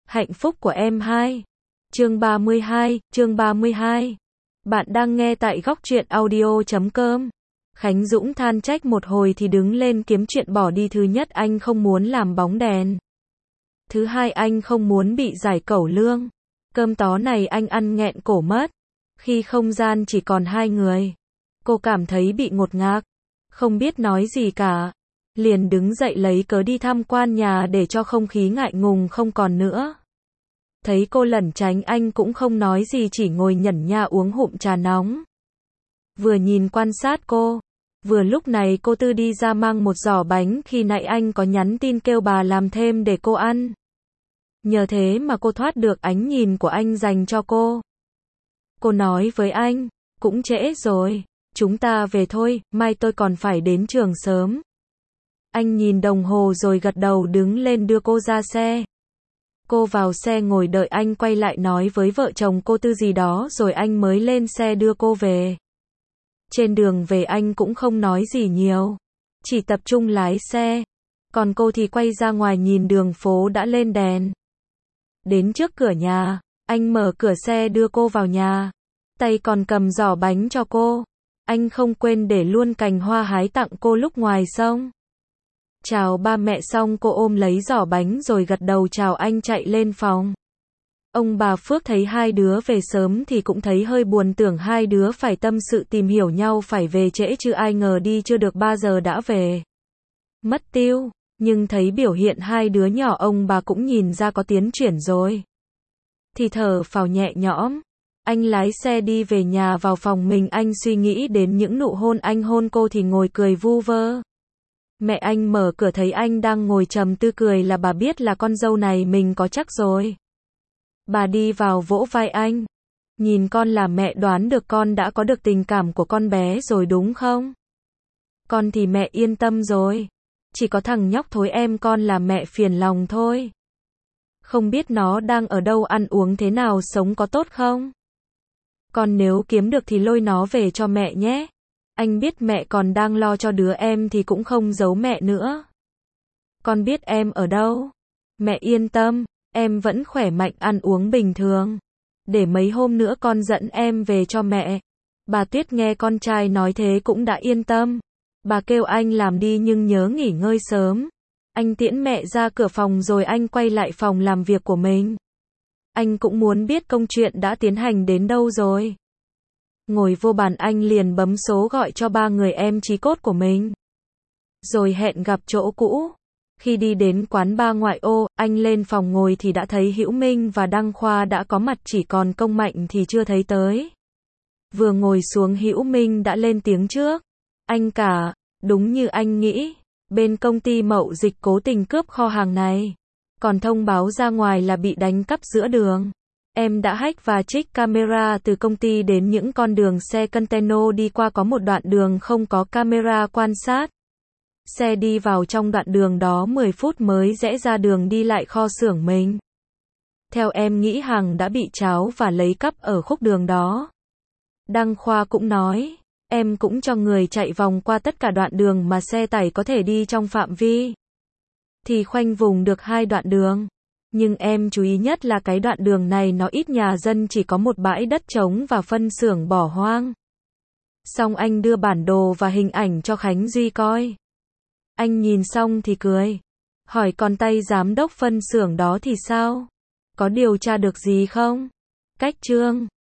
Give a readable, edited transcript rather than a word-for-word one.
Hạnh phúc của em 2. Chương 32. Bạn đang nghe tại góc truyện audio.com. Khánh Dũng than trách một hồi thì đứng lên kiếm chuyện bỏ đi. Thứ nhất, anh không muốn làm bóng đèn. Thứ hai, anh không muốn bị giải cẩu lương. Cơm tó này anh ăn nghẹn cổ mất. Khi không gian chỉ còn hai người, cô cảm thấy bị ngột ngạt, không biết nói gì cả. Liền đứng dậy lấy cớ đi tham quan nhà để cho không khí ngại ngùng không còn nữa. Thấy cô lẩn tránh, anh cũng không nói gì, chỉ ngồi nhẩn nha uống hụm trà nóng. Vừa nhìn quan sát cô, vừa lúc này cô Tư đi ra mang một giỏ bánh, khi nãy anh có nhắn tin kêu bà làm thêm để cô ăn. Nhờ thế mà cô thoát được ánh nhìn của anh dành cho cô. Cô nói với anh, cũng trễ rồi, chúng ta về thôi, mai tôi còn phải đến trường sớm. Anh nhìn đồng hồ rồi gật đầu đứng lên đưa cô ra xe. Cô vào xe ngồi đợi anh quay lại nói với vợ chồng cô Tư gì đó rồi anh mới lên xe đưa cô về. Trên đường về anh cũng không nói gì nhiều, chỉ tập trung lái xe. Còn cô thì quay ra ngoài nhìn đường phố đã lên đèn. Đến trước cửa nhà, anh mở cửa xe đưa cô vào nhà, tay còn cầm giỏ bánh cho cô. Anh không quên để luôn cành hoa hái tặng cô lúc ngoài xong. Chào ba mẹ xong cô ôm lấy giỏ bánh rồi gật đầu chào anh chạy lên phòng. Ông bà Phước thấy hai đứa về sớm thì cũng thấy hơi buồn, tưởng hai đứa phải tâm sự tìm hiểu nhau phải về trễ chứ ai ngờ đi chưa được 3 giờ đã về. Mất tiêu, nhưng thấy biểu hiện hai đứa nhỏ ông bà cũng nhìn ra có tiến triển rồi. Thì thở phào nhẹ nhõm. Anh lái xe đi về nhà, vào phòng mình anh suy nghĩ đến những nụ hôn anh hôn cô thì ngồi cười vu vơ. Mẹ anh mở cửa thấy anh đang ngồi trầm tư cười là bà biết là con dâu này mình có chắc rồi. Bà đi vào vỗ vai anh. Nhìn con là mẹ đoán được con đã có được tình cảm của con bé rồi đúng không? Con thì mẹ yên tâm rồi. Chỉ có thằng nhóc thối em con là mẹ phiền lòng thôi. Không biết nó đang ở đâu, ăn uống thế nào, sống có tốt không? Con nếu kiếm được thì lôi nó về cho mẹ nhé. Anh biết mẹ còn đang lo cho đứa em thì cũng không giấu mẹ nữa. Con biết em ở đâu. Mẹ yên tâm, em vẫn khỏe mạnh, ăn uống bình thường. Để mấy hôm nữa con dẫn em về cho mẹ. Bà Tuyết nghe con trai nói thế cũng đã yên tâm. Bà kêu anh làm đi nhưng nhớ nghỉ ngơi sớm. Anh tiễn mẹ ra cửa phòng rồi anh quay lại phòng làm việc của mình. Anh cũng muốn biết công chuyện đã tiến hành đến đâu rồi. Ngồi vô bàn anh liền bấm số gọi cho ba người em chí cốt của mình. Rồi hẹn gặp chỗ cũ. Khi đi đến quán bar ngoại ô, anh lên phòng ngồi thì đã thấy Hữu Minh và Đăng Khoa đã có mặt, chỉ còn Công Mạnh thì chưa thấy tới. Vừa ngồi xuống Hữu Minh đã lên tiếng trước. Anh cả, đúng như anh nghĩ, bên công ty Mậu Dịch cố tình cướp kho hàng này. Còn thông báo ra ngoài là bị đánh cắp giữa đường. Em đã hack và trích camera từ công ty đến những con đường xe container đi qua, có một đoạn đường không có camera quan sát. Xe đi vào trong đoạn đường đó 10 phút mới rẽ ra đường đi lại kho xưởng mình. Theo em nghĩ hàng đã bị tráo và lấy cắp ở khúc đường đó. Đăng Khoa cũng nói, em cũng cho người chạy vòng qua tất cả đoạn đường mà xe tải có thể đi trong phạm vi. Thì khoanh vùng được 2 đoạn đường. Nhưng em chú ý nhất là cái đoạn đường này nó ít nhà dân, chỉ có một bãi đất trống và phân xưởng bỏ hoang. Xong anh đưa bản đồ và hình ảnh cho Khánh Duy coi. Anh nhìn xong thì cười. Hỏi còn tay giám đốc phân xưởng đó thì sao? Có điều tra được gì không? Cách Trương